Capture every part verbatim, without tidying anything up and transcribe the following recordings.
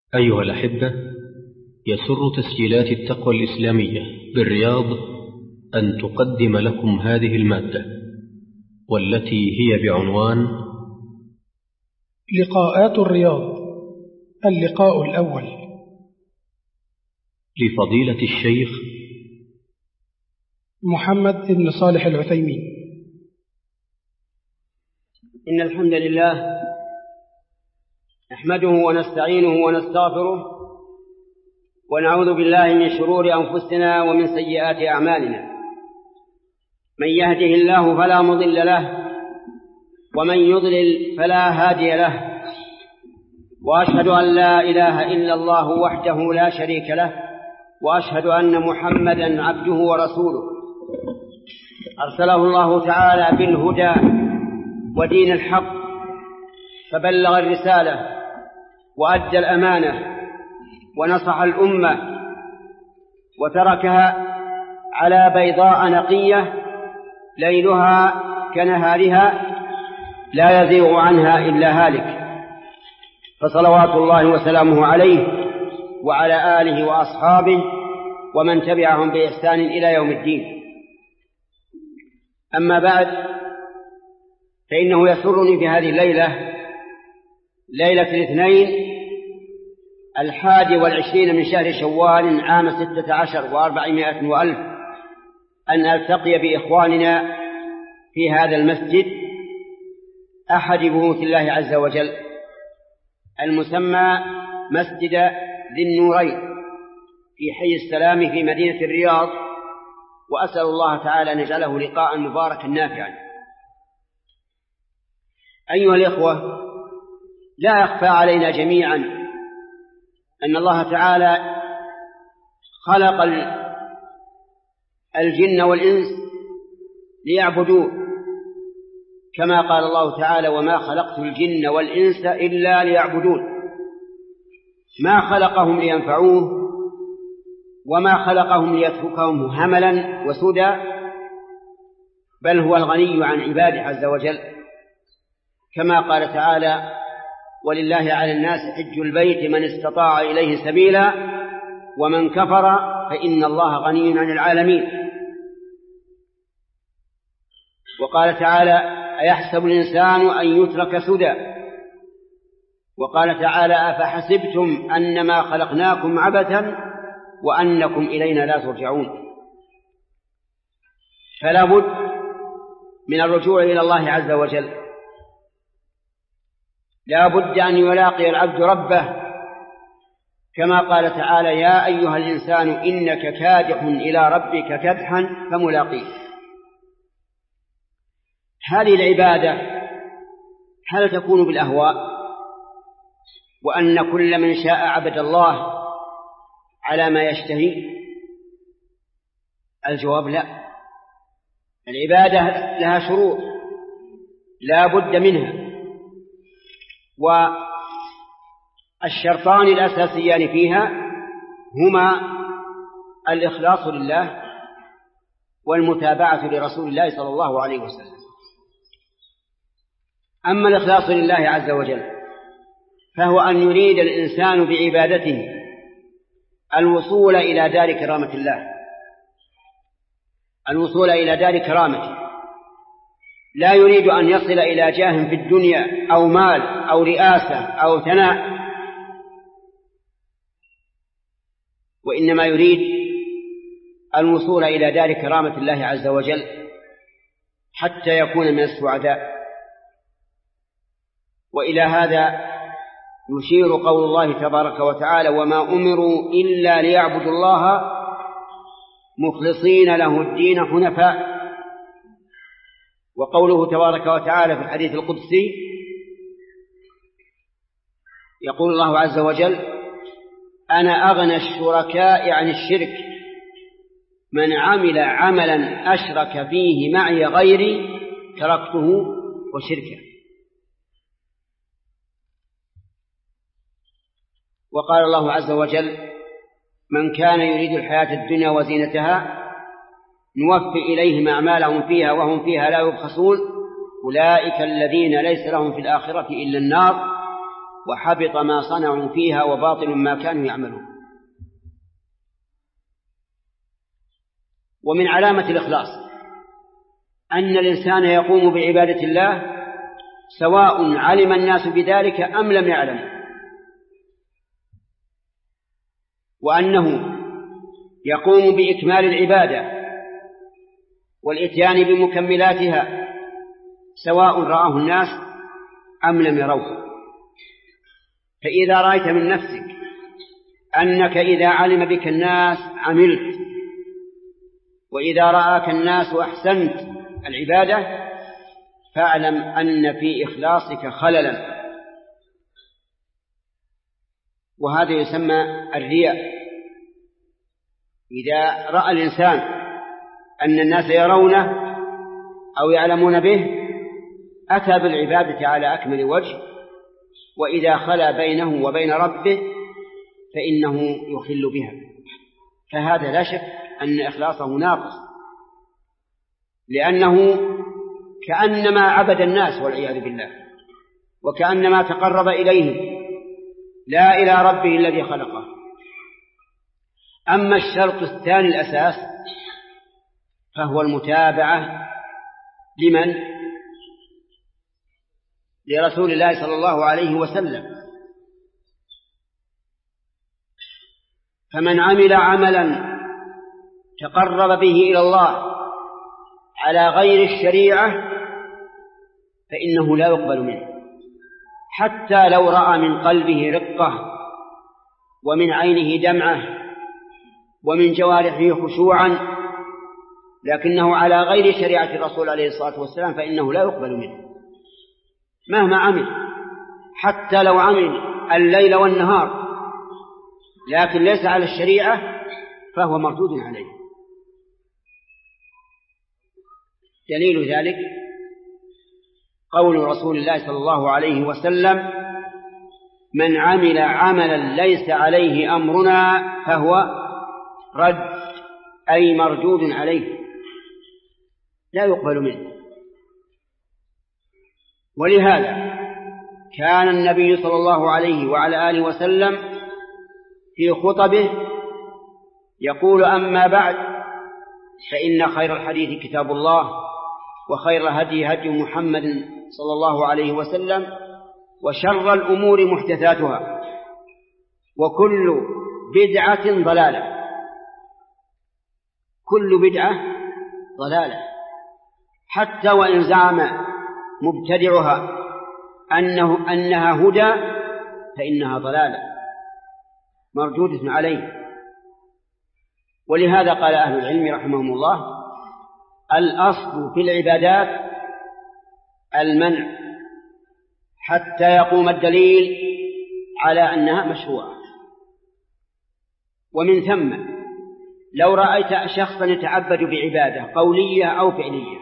أيها الأحبة، يسر تسجيلات التقوى الإسلامية بالرياض أن تقدم لكم هذه المادة، والتي هي بعنوان لقاءات الرياض، اللقاء الأول، لفضيلة الشيخ محمد بن صالح العثيمين. إن الحمد لله نحمده ونستعينه ونستغفره ونعوذ بالله من شرور أنفسنا ومن سيئات أعمالنا. من يهده الله فلا مضل له ومن يضلل فلا هادي له، وأشهد أن لا إله إلا الله وحده لا شريك له، وأشهد أن محمدا عبده ورسوله أرسله الله تعالى بالهدى ودين الحق، فبلغ الرسالة وأدى الأمانة ونصح الأمة وتركها على بيضاء نقية ليلها كنهارها لا يزيغ عنها إلا هالك، فصلوات الله وسلامه عليه وعلى آله وأصحابه ومن تبعهم بإحسان إلى يوم الدين. أما بعد، فإنه يسرني في هذه الليلة، ليلة الاثنين الحادي والعشرين من شهر شوال عام ستة عشر وأربعمائة وألف، أن ألتقي بإخواننا في هذا المسجد أحد بيوت الله عز وجل المسمى مسجد ذي النورين في حي السلام في مدينة الرياض، وأسأل الله تعالى أن يجعله لقاء مباركا نافعا. أيها الإخوة، لا يخفى علينا جميعا أن الله تعالى خلق الجن والإنس ليعبدوه، كما قال الله تعالى: وما خلقت الجن والإنس إلا ليعبدون. ما خلقهم لينفعوه، وما خلقهم ليتركهم هملا وسدى، بل هو الغني عن عباده عز وجل، كما قال تعالى: ولله على الناس حج البيت من استطاع إليه سبيلا ومن كفر فإن الله غني عن العالمين. وقال تعالى: أيحسب الإنسان أن يترك سدى. وقال تعالى: أفحسبتم أنما خلقناكم عبثا وأنكم إلينا لا ترجعون. فلا بد من الرجوع إلى الله عز وجل، لا بد أن يلاقي العبد ربه، كما قال تعالى: يا أيها الإنسان إنك كادح إلى ربك كدحا فملاقيه. هذه العبادة هل تكون بالأهواء، وأن كل من شاء عبد الله على ما يشتهي؟ الجواب لا. العبادة لها شروط لا بد منها، والشرطان الأساسيان فيها هما الإخلاص لله والمتابعة لرسول الله صلى الله عليه وسلم. أما الإخلاص لله عز وجل فهو أن يريد الإنسان بعبادته الوصول إلى دار كرامة الله، الوصول إلى دار كرامته، لا يريد أن يصل إلى جاه في الدنيا أو مال أو رئاسة أو ثناء، وإنما يريد الوصول إلى دار كرامة الله عز وجل حتى يكون من السعداء. وإلى هذا يشير قول الله تبارك وتعالى: وما أمروا إلا ليعبدوا الله مخلصين له الدين حنفاء. وقوله تبارك وتعالى في الحديث القدسي يقول الله عز وجل: أنا أغنى الشركاء عن الشرك، من عمل عملا أشرك فيه معي غيري تركته وشركه. وقال الله عز وجل: من كان يريد الحياة الدنيا وزينتها نوفي إليهم أعمالهم فيها وهم فيها لا يبخسون، أولئك الذين ليس لهم في الآخرة إلا النار وحبط ما صنعوا فيها وباطل ما كانوا يعملون. ومن علامة الإخلاص أن الإنسان يقوم بعبادة الله سواء علم الناس بذلك أم لم يعلموا، وأنه يقوم بإكمال العبادة والإتيان بمكملاتها سواء رآه الناس أم لم يروه. فإذا رأيت من نفسك أنك إذا علم بك الناس عملت، وإذا رآك الناس أحسنت العبادة، فاعلم أن في إخلاصك خللا، وهذا يسمى الرياء. إذا رأى الإنسان أن الناس يرونه أو يعلمون به أتى بالعبادة على أكمل وجه، وإذا خلا بينه وبين ربه فإنه يخل بها، فهذا لا شك أن إخلاصه ناقص، لأنه كأنما عبد الناس والعياذ بالله، وكأنما تقرب إليهم لا إلى ربه الذي خلقه. أما الشرط الثاني الأساس فهو المتابعة لمن؟ لرسول الله صلى الله عليه وسلم. فمن عمل عملا تقرب به إلى الله على غير الشريعة فإنه لا يقبل منه، حتى لو رأى من قلبه رقة ومن عينه دمعة ومن جوارحه خشوعا، لكنه على غير شريعة الرسول عليه الصلاة والسلام فإنه لا يقبل منه مهما عمل، حتى لو عمل الليل والنهار لكن ليس على الشريعة فهو مردود عليه. دليل ذلك قول رسول الله صلى الله عليه وسلم: من عمل عملا ليس عليه أمرنا فهو رد، أي مردود عليه لا يقبل منه. ولهذا كان النبي صلى الله عليه وعلى آله وسلم في خطبه يقول: أما بعد، فإن خير الحديث كتاب الله، وخير الهدي هدي محمد صلى الله عليه وسلم، وشر الأمور محدثاتها، وكل بدعة ضلالة. كل بدعة ضلالة، حتى وإن زعم مبتدعها أنه أنها هدى فإنها ضلالة مردودة عليه. ولهذا قال أهل العلم رحمهم الله: الأصل في العبادات المنع حتى يقوم الدليل على أنها مشروعة. ومن ثم لو رأيت شخصا يتعبد بعبادة قولية أو فعلية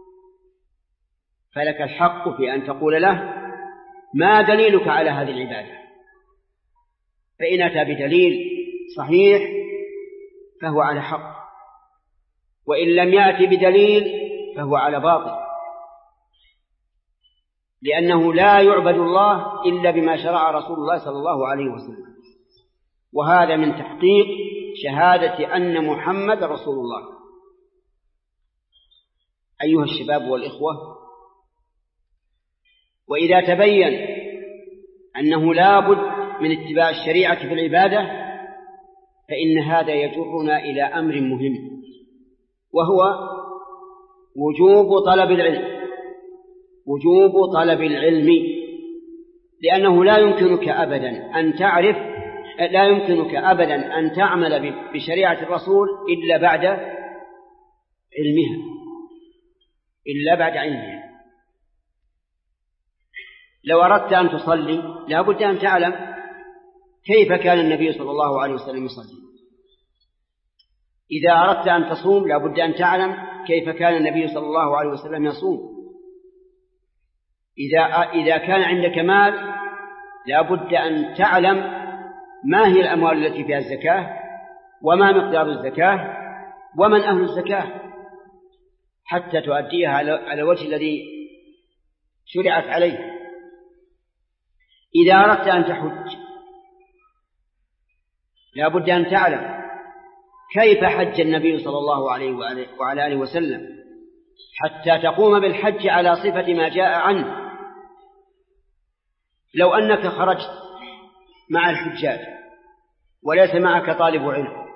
فلك الحق في أن تقول له: ما دليلك على هذه العبادة؟ فإن أتى بدليل صحيح فهو على حق، وإن لم يأتي بدليل فهو على باطل، لأنه لا يعبد الله إلا بما شرع رسول الله صلى الله عليه وسلم، وهذا من تحقيق شهادة أن محمد رسول الله. أيها الشباب والإخوة، وإذا تبين أنه لا بد من اتباع الشريعة في العبادة فإن هذا يجرنا إلى أمر مهم، وهو وجوب طلب العلم. وجوب طلب العلم، لأنه لا يمكنك أبدا أن تعرف لا يمكنك أبدا أن تعمل بشريعة الرسول إلا بعد علمها إلا بعد علمها. لو أردت أن تصلي لا بد أن تعلم كيف كان النبي صلى الله عليه وسلم يصلي. إذا أردت أن تصوم لا بد أن تعلم كيف كان النبي صلى الله عليه وسلم يصوم. إذا إذا كان عندك مال لا بد أن تعلم ما هي الأموال التي فيها الزكاة، وما مقدار الزكاة، ومن أهل الزكاة، حتى تؤديها على الوجه الذي شرعت عليه. إذا أردت أن تحج لا بد أن تعلم كيف حج النبي صلى الله عليه وعلى آله وسلم حتى تقوم بالحج على صفة ما جاء عنه. لو أنك خرجت مع الحجاج وليس معك طالب علم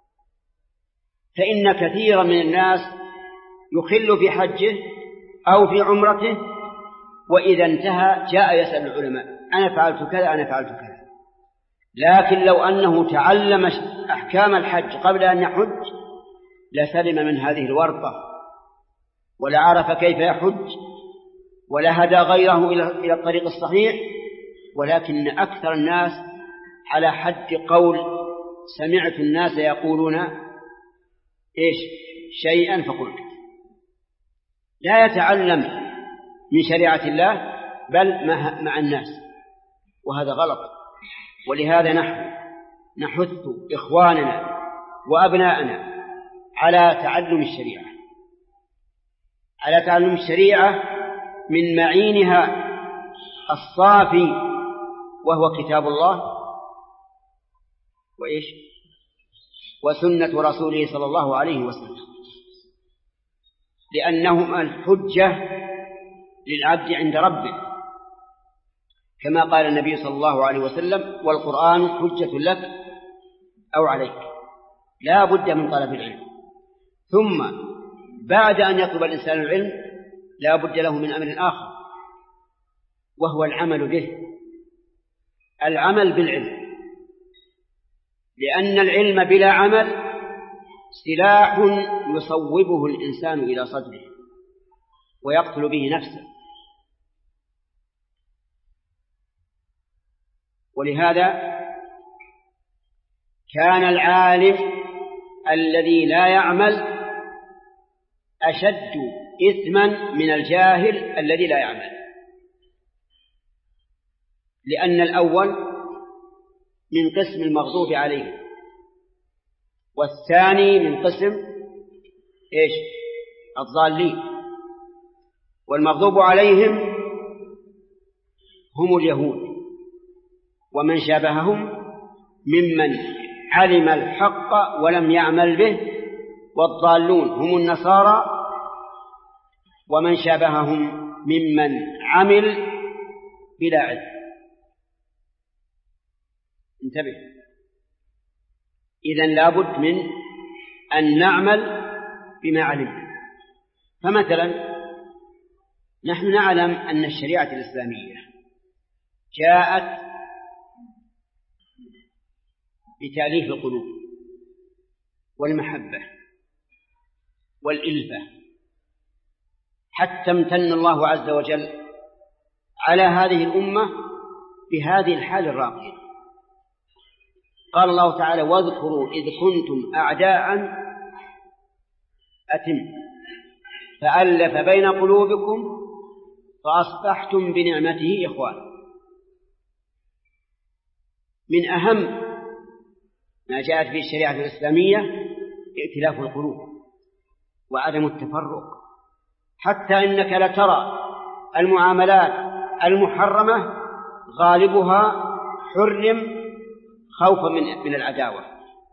فإن كثيرا من الناس يخل في حجه أو في عمرته، وإذا انتهى جاء يسأل العلماء أنا فعلت كذا أنا فعلت كذا. لكن لو أنه تعلم أحكام الحج قبل أن يحج لسلم من هذه الورطة ولا عرف كيف يحج ولا هدى غيره إلى الطريق الصحيح. ولكن أكثر الناس على حد قول سمعت الناس يقولون إيش شيئا فقلت، لا يتعلم من شريعة الله بل مع الناس، وهذا غلط. ولهذا نحن نحث إخواننا وأبناءنا على تعلم الشريعة على تعلم الشريعة من معينها الصافي وهو كتاب الله وإيش وسنة رسوله صلى الله عليه وسلم، لأنهما الحجة للعبد عند ربه، كما قال النبي صلى الله عليه وسلم والقرآن حجة لك أو عليك. لا بد من طلب العلم، ثم بعد أن يطلب الإنسان العلم لا بد له من أمر آخر وهو العمل به، العمل بالعلم، لأن العلم بلا عمل سلاح يصوبه الإنسان إلى صدره ويقتل به نفسه. ولهذا كان العالم الذي لا يعمل أشد إثما من الجاهل الذي لا يعمل، لأن الأول من قسم المغضوب عليه والثاني من قسم إيش الضالين. والمغضوب عليهم هم اليهود ومن شابههم ممن علم الحق ولم يعمل به، والضالون هم النصارى ومن شابههم ممن عمل بلا علم. انتبه، إذن لابد من أن نعمل بما علمنا. فمثلا نحن نعلم أن الشريعة الإسلامية جاءت بتأليف القلوب والمحبة والإلفة، حتى امتن الله عز وجل على هذه الأمة بهذه الحال الراقية. قال الله تعالى واذكروا إذ كنتم أعداء أتم فألف بين قلوبكم فأصبحتم بنعمته إخوانا. من أهم ما جاءت به الشريعة الإسلامية ائتلاف القلوب وعدم التفرق، حتى إنك لترى المعاملات المحرمة غالبها حرم خوفا من من العداوة.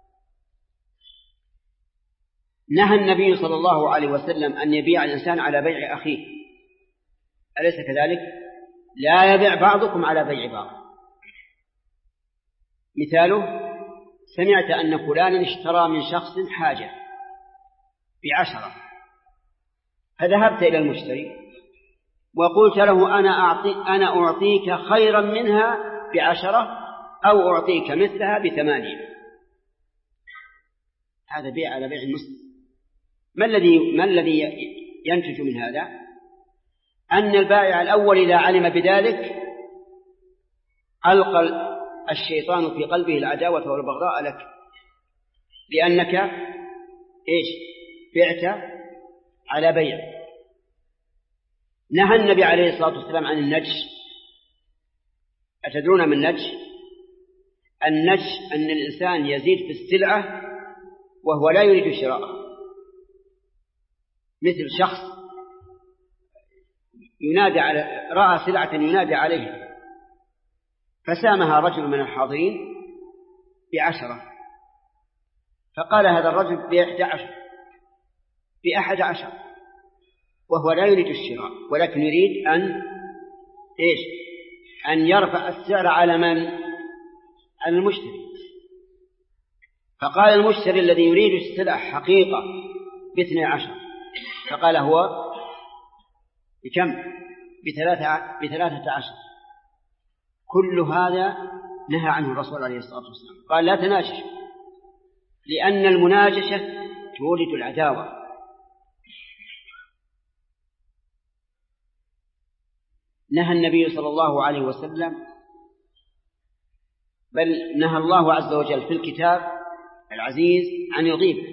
نهى النبي صلى الله عليه وسلم أن يبيع الإنسان على بيع أخيه، أليس كذلك؟ لا يبيع بعضكم على بيع بعض. مثاله سمعت أن فلانا اشترى من شخص حاجة بعشرة، فذهبت إلى المشتري وقلت له أنا أعطي أنا أعطيك خيرا منها بعشرة أو أعطيك مثلها بثمانية. هذا بيع على بيع المسلم. ما الذي ما الذي ينتج من هذا؟ أن البائع الأول إذا علم بذلك ألقى الشيطان في قلبه العداوة والبغضاء لك، لأنك إيش بعت على بيع. نهى النبي عليه الصلاة والسلام عن النجش. أتدرون من النجش؟ النجش أن الإنسان يزيد في السلعة وهو لا يريد شراءها، مثل شخص ينادى على رأى سلعة ينادى عليها فسامها رجل من الحاضرين بعشرة، فقال هذا الرجل بإحدى عشر بأحد عشر، وهو لا يريد الشراء ولكن يريد أن إيش أن يرفع السعر على من؟ على المشتري. فقال المشتري الذي يريد السلع حقيقة باثني عشر، فقال هو بكم؟ بثلاثة, بثلاثة عشر. كل هذا نهى عنه الرسول عليه الصلاة والسلام، قال لا تناجش، لأن المناجشة تولد العداوة. نهى النبي صلى الله عليه وسلم، بل نهى الله عز وجل في الكتاب العزيز عن الغيبة،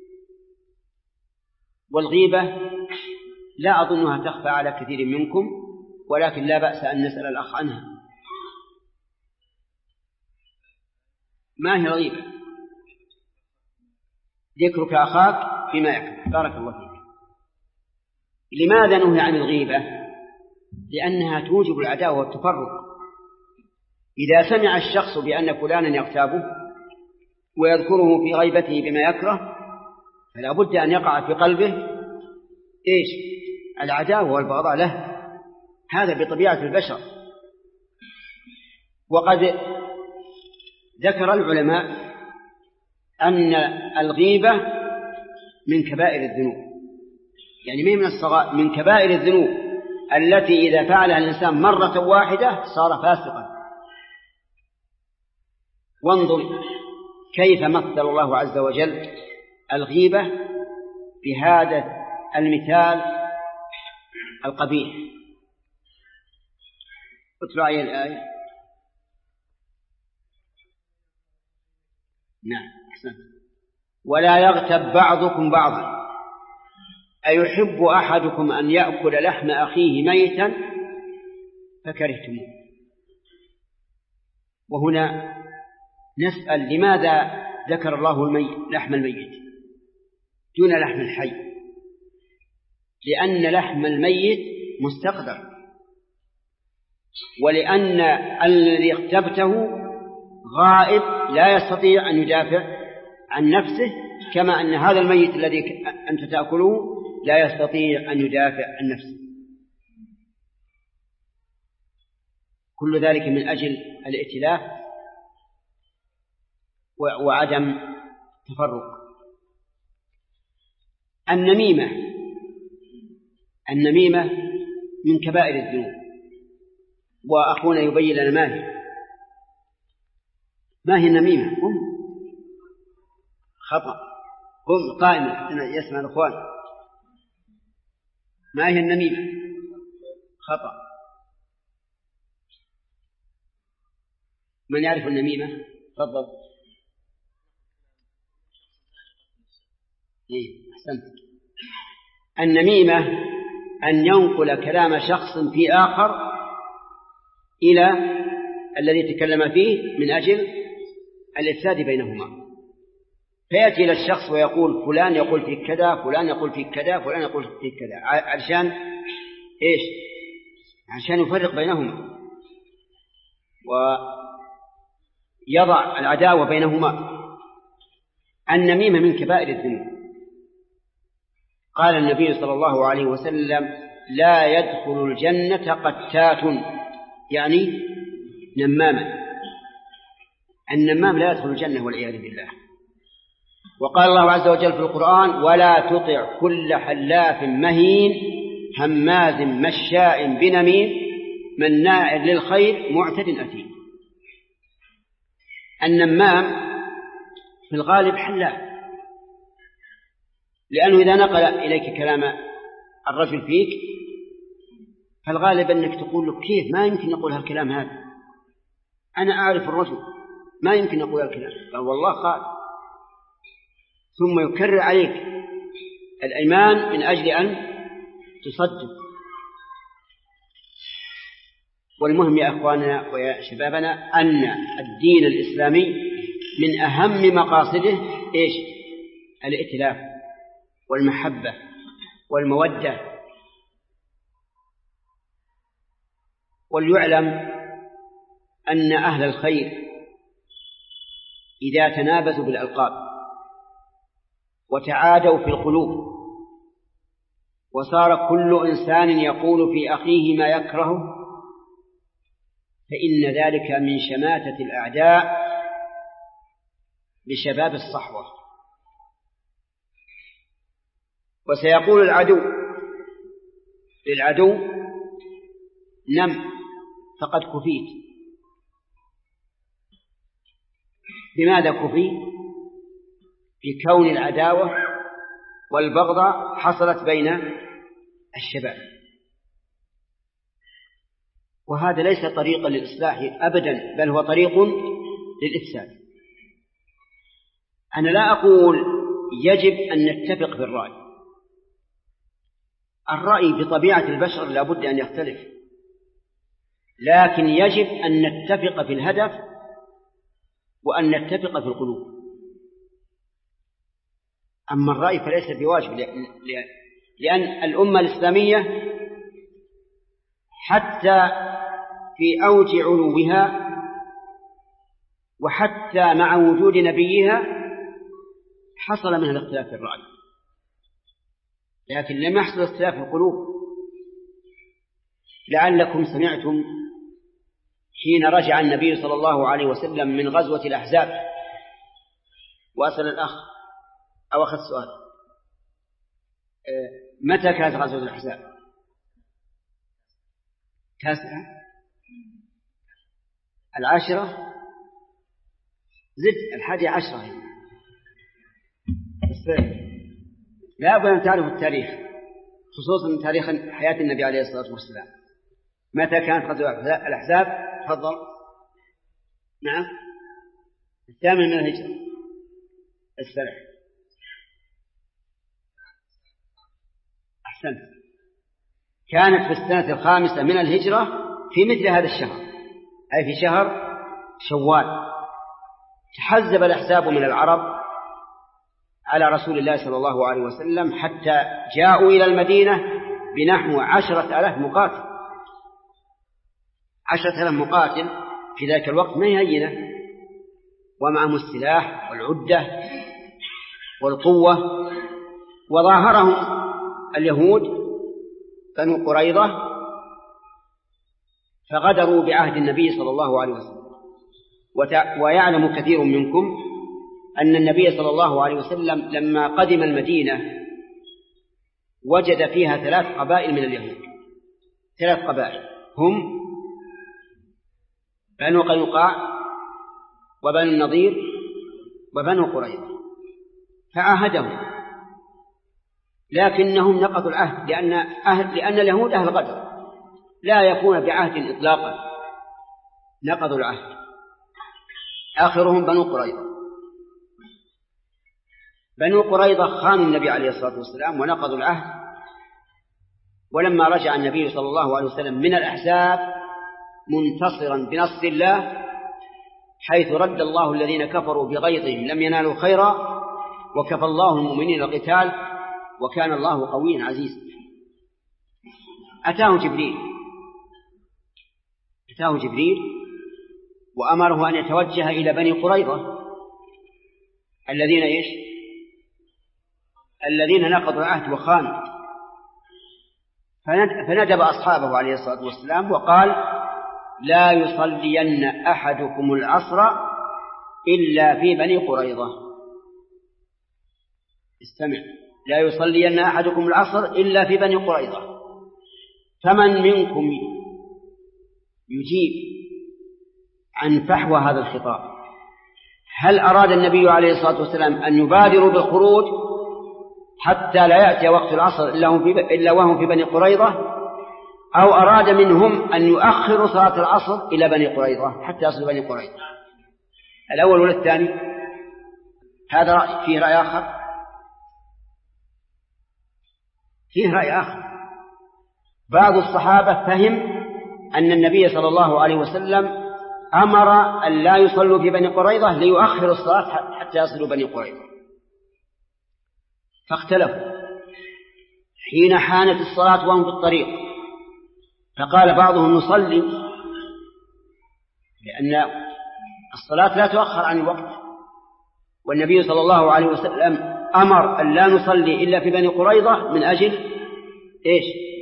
والغيبة لا أظنها تخفى على كثير منكم، ولكن لا بأس أن نسأل الأخ عنها. ما هي الغيبة؟ ذكرك أخاك بما يكره. بارك الله فيك. لماذا نهي عن الغيبة؟ لأنها توجب العداوة والتفرق. إذا سمع الشخص بأن فلانا يغتابه ويذكره في غيبته بما يكره، فلا بد أن يقع في قلبه إيش؟ العداوة والبغضاء له. هذا بطبيعة البشر. وقد ذكر العلماء أن الغيبة من كبائر الذنوب، يعني من الصغائر، من كبائر الذنوب التي إذا فعلها الإنسان مرة واحدة صار فاسقا. وانظر كيف مثل الله عز وجل الغيبة بهذا المثال القبيح. اتلو علي الآية. نعم أحسنت. ولا يغتب بعضكم بعضا أيحب أحدكم أن يأكل لحم أخيه ميتا فكرهتموه. وهنا نسأل لماذا ذكر الله الميت لحم الميت دون لحم الحي؟ لأن لحم الميت مستقدر، ولأن الذي اغتبته غائب لا يستطيع أن يدافع عن نفسه، كما أن هذا الميت الذي أنت تأكله لا يستطيع أن يدافع عن نفسه. كل ذلك من أجل الائتلاف وعدم تفرق. النميمة النميمة من كبائر الذنوب، وأخونا يبين لنا ما هي ما هي النميمة. هم خطأ، هم قائمة يسمع الأخوان. ما هي النميمة؟ خطأ. من يعرف النميمة؟ تفضل. إيه أحسنت. النميمة أن ينقل كلام شخص في آخر إلى الذي تكلم فيه من أجل الإفساد بينهما، فيأتي إلى الشخص ويقول فلان يقول فيك كذا، فلان يقول فيك كذا، فلان يقول فيك كذا، عشان إيش؟ عشان يفرق بينهما ويضع العداوة بينهما. النميمة من كبائر الذنوب. قال النبي صلى الله عليه وسلم لا يدخل الجنة قتات، يعني نماما. النمام لا يدخل الجنة والعياذ بالله. وقال الله عز وجل في القرآن ولا تطع كل حلاف مهين هماز مشاء بنميم مناع للخير معتد أثيم. النمام في الغالب حلاف، لأنه إذا نقل إليك كلام الرجل فيك فالغالب أنك تقول له كيف ما يمكن نقول هالكلام هذا، أنا أعرف الرجل ما يمكن نقول هالكلام، قال والله قال، ثم يكرر عليك الأيمان من أجل أن تصدق. والمهم يا أخواننا ويا شبابنا أن الدين الإسلامي من أهم مقاصده إيش؟ الائتلاف والمحبة والمودة. وليعلم أن أهل الخير إذا تنابزوا بالألقاب وتعادوا في القلوب وصار كل إنسان يقول في أخيه ما يكرهه فإن ذلك من شماتة الأعداء لشباب الصحوة. وسيقول العدو للعدو نم فقد كفيت. بماذا كفي؟ بكون العداوة والبغضة حصلت بين الشباب، وهذا ليس طريقا للإصلاح أبدا، بل هو طريق للإفساد. أنا لا أقول يجب أن نتفق في الرأي، الرأي بطبيعة البشر لا بد أن يختلف، لكن يجب أن نتفق في الهدف وأن نتفق في القلوب. أما الرأي فليس بواجب، لأن الأمة الإسلامية حتى في أوج علوها وحتى مع وجود نبيها حصل منها الاختلاف في الرأي، لكن لم يحصل اختلاف في القلوب. لعلكم سمعتم حين رجع النبي صلى الله عليه وسلم من غزوة الأحزاب، وأسأل الأخ أو أخذ السؤال متى كانت غزوة الأحزاب؟ تاسعة العاشرة زد الحادي عشرة. لا بد أن تعرفوا التاريخ، خصوصا تاريخ حياة النبي عليه الصلاة والسلام. متى كانت غزوة الأحزاب؟ تفضل. نعم الثامن من الهجرة. السلام أحسنت. كانت في السنة الخامسة من الهجرة في مثل هذا الشهر، أي في شهر شوال. تحزب الأحزاب من العرب على رسول الله صلى الله عليه وسلم حتى جاءوا إلى المدينة بنحو عشرة آلاف مقاتل. عشرة آلاف مقاتل في ذلك الوقت ما يهينه، ومعهم السلاح والعدة والقوة. وظاهرهم اليهود بنو قريظة فغدروا بعهد النبي صلى الله عليه وسلم. ويعلم كثير منكم أن النبي صلى الله عليه وسلم لما قدم المدينة وجد فيها ثلاث قبائل من اليهود، ثلاث قبائل هم بنو قينقاع وبنو النضير وبنو قريظة، فعاهدهم، لكنهم نقضوا العهد، لأن, أهل لأن اليهود أهل غدر لا يكون بعهد إطلاقا، نقضوا العهد. آخرهم بنو قريظة. بنو قريظة خانوا النبي عليه الصلاة والسلام ونقضوا العهد. ولما رجع النبي صلى الله عليه وسلم من الأحزاب منتصرا بنصر الله، حيث رد الله الذين كفروا بغيظهم لم ينالوا خيرا، وكفى الله المؤمنين القتال، وكان الله قويا عزيزا. أتاه جبريل أتاه جبريل وأمره أن يتوجه إلى بني قريظة الذين إيش؟ الذين نقضوا العهد وخانوا. فندب أصحابه عليه الصلاة والسلام وقال: لا يصلين أحدكم العصر إلا في بني قريظة. استمع، لا يصلين أحدكم العصر إلا في بني قريظة. فمن منكم يجيب عن فحوى هذا الخطاب؟ هل أراد النبي عليه الصلاة والسلام أن يبادروا بالخروج حتى لا يأتي وقت العصر إلا وهم في بني قريظة، أو أراد منهم أن يؤخروا صلاة العصر إلى بني قريظة حتى يصل بني قريظة؟ الأول ولا الثاني؟ هذا رأي. فيه رأي آخر؟ فيه رأي آخر. بعض الصحابة فهم أن النبي صلى الله عليه وسلم أمر أن لا يصلوا في بني قريظة ليؤخروا الصلاة حتى يصلوا بني قريظة، فاختلفوا حين حانت الصلاة وهم في الطريق، فقال بعضهم: نصلي لأن الصلاة لا تؤخر عن الوقت، والنبي صلى الله عليه وسلم أمر أن لا نصلي إلا في بني قريظة من أجل إيش؟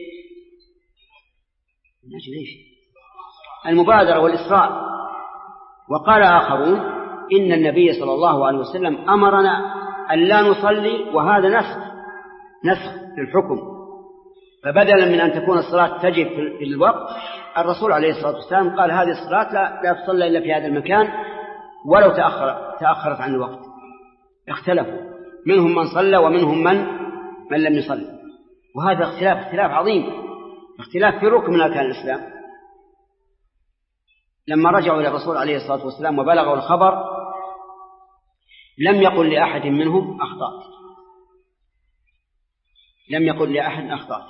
من أجل إيش؟ المبادرة والإسراء. وقال آخرون إن النبي صلى الله عليه وسلم أمرنا أن لا نصلي، وهذا نسخ نسخ للحكم، فبدلا من أن تكون الصلاة تجب في الوقت، الرسول عليه الصلاة والسلام قال هذه الصلاة لا, لا تصلى إلا في هذا المكان ولو تأخر تأخرت عن الوقت. اختلفوا، منهم من صلى ومنهم من من لم يصلي، وهذا اختلاف اختلاف عظيم، اختلاف في ركن من أركان الإسلام. لما رجعوا إلى الرسول عليه الصلاة والسلام وبلغوا الخبر لم يقل لأحد منهم أخطأت، لم يقل لأحد أخطأت،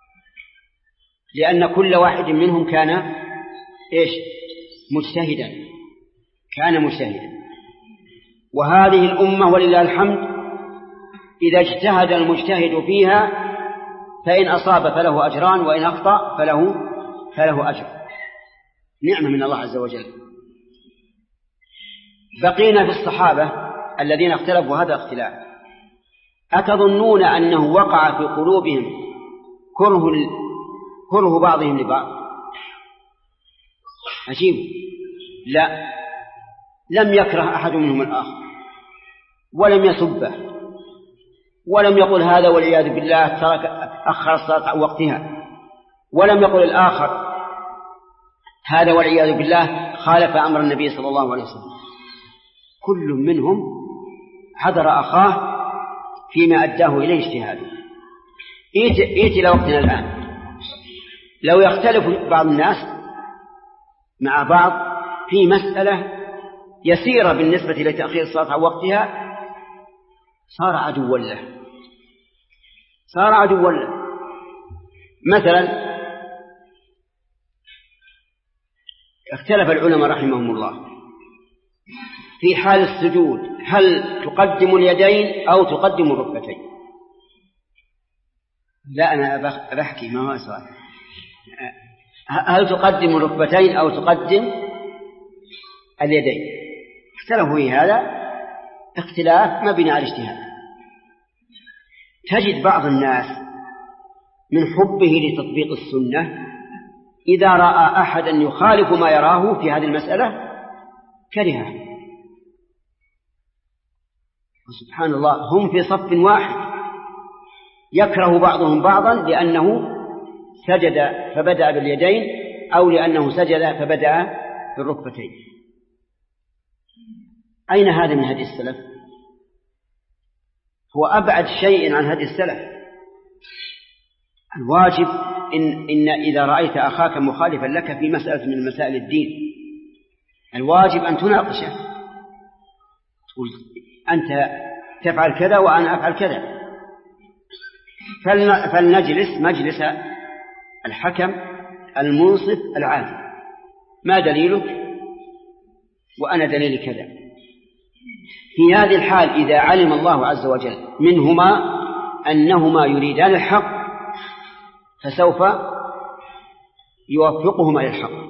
لأن كل واحد منهم كان إيش؟ مجتهدا، كان مجتهدا. وهذه الأمة ولله الحمد إذا اجتهد المجتهد فيها فإن أصاب فله أجران، وإن أخطأ فله فله أجر، نعمة من الله عز وجل. بقينا في الصحابة الذين اختلفوا هذا اختلاف. أتظنون أنه وقع في قلوبهم كره كره بعضهم لبعض؟ عجيب، لا، لم يكره أحد منهم الآخر، ولم يسبه، ولم يقل هذا والعياذ بالله ترك أخر الصلاة عن وقتها، ولم يقل الآخر هذا والعياذ بالله خالف أمر النبي صلى الله عليه وسلم. كل منهم حذر أخاه فيما أداه إليه اجتهاده. إيت إلى وقتنا الآن، لو يختلف بعض الناس مع بعض في مسألة يسيرة بالنسبة لتأخير الصلاة عن وقتها صار عدوا له، صار عدوا له. مثلا اختلف العلماء رحمهم الله في حال السجود، هل تقدم اليدين أو تقدم الركبتين؟ لا، أنا بحكي ما هو سؤال. هل تقدم الركبتين أو تقدم اليدين؟ اختلفوا في هذا اختلاف مبني على الاجتهاد. تجد بعض الناس من حبه لتطبيق السنة إذا رأى أحدا يخالف ما يراه في هذه المسألة كرهه. وسبحان الله، هم في صف واحد يكره بعضهم بعضا لأنه سجد فبدأ باليدين أو لأنه سجد فبدأ بالركبتين. أين هذا من هدي السلف؟ هو أبعد شيء عن هدي السلف. الواجب إن, إن إذا رأيت أخاك مخالفا لك في مسألة من مسائل الدين الواجب أن تناقشه، تقول أنت تفعل كذا وأنا أفعل كذا، فلنجلس مجلس الحكم المنصف العادل، ما دليلك وأنا دليلي كذا. في هذه الحال إذا علم الله عز وجل منهما أنهما يريدان الحق فسوف يوفقهما إلى الحق،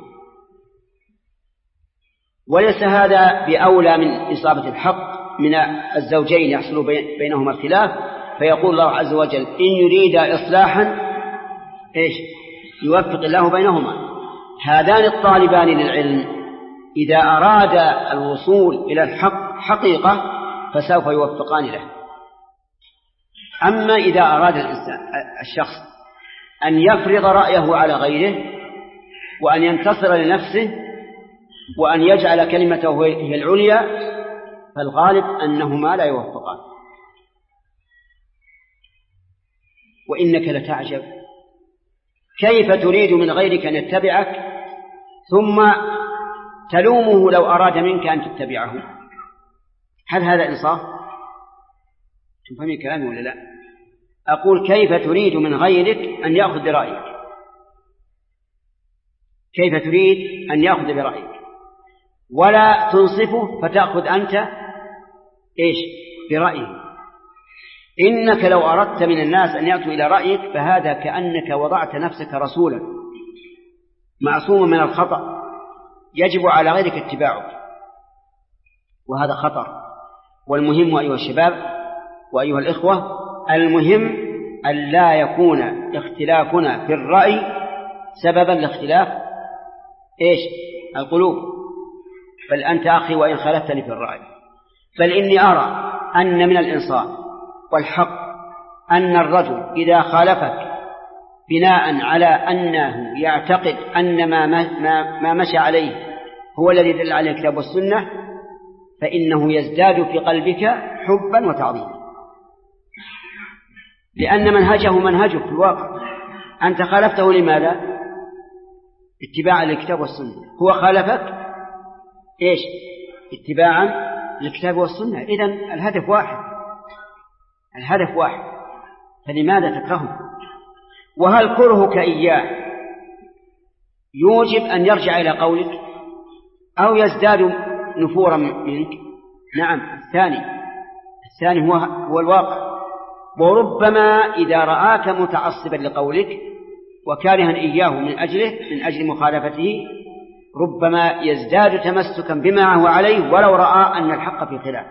وليس هذا بأولى من إصابة الحق من الزوجين يحصل بينهما الخلاف، فيقول الله عز وجل إن يريد إصلاحا إيش يوفق الله بينهما. هذان الطالبان للعلم إذا أراد الوصول إلى الحق حقيقة فسوف يوفقان له. أما إذا أراد الإنسان الشخص أن يفرض رأيه على غيره وأن ينتصر لنفسه وأن يجعل كلمته هي العليا فالغالب أنهما لا يوفقان. وإنك لتعجب كيف تريد من غيرك أن يتبعك ثم تلومه لو أراد منك أن تتبعه؟ هل هذا إنصاف؟ تفهمي كلامي ولا لا؟ أقول كيف تريد من غيرك أن يأخذ برأيك؟ كيف تريد أن يأخذ برأيك ولا تنصفه فتأخذ أنت إيش برأيه؟ إنك لو أردت من الناس أن يأتوا إلى رأيك فهذا كأنك وضعت نفسك رسولا معصوما من الخطأ يجب على غيرك اتباعك، وهذا خطر. والمهم أيها الشباب وأيها الإخوة، المهم أن لا يكون اختلافنا في الرأي سببا لاختلاف إيش؟ القلوب. بل أنت أخي وإن خالفتني في الرأي، بل إني أرى أن من الإنصاف والحق أن الرجل إذا خالفك بناء على أنه يعتقد أن ما, ما, ما مشى عليه هو الذي دل عليه الكتاب والسنة، فإنه يزداد في قلبك حبا وتعظيما، لأن منهجه منهجك في الواقع. أنت خالفته لماذا؟ اتباعا للكتاب والسنة. هو خالفك إيش؟ اتباعا للكتاب والسنة. إذن الهدف واحد، الهدف واحد، فلماذا تكرهه؟ وهل كرهك إياه يوجب أن يرجع إلى قولك أو يزداد نفورا منك؟ نعم، الثاني الثاني هو, هو الواقع. وربما إذا رآك متعصبا لقولك وكارها إياه من أجله من أجل مخالفته، ربما يزداد تمسكا بما هو عليه ولو رأى أن الحق في خلاف.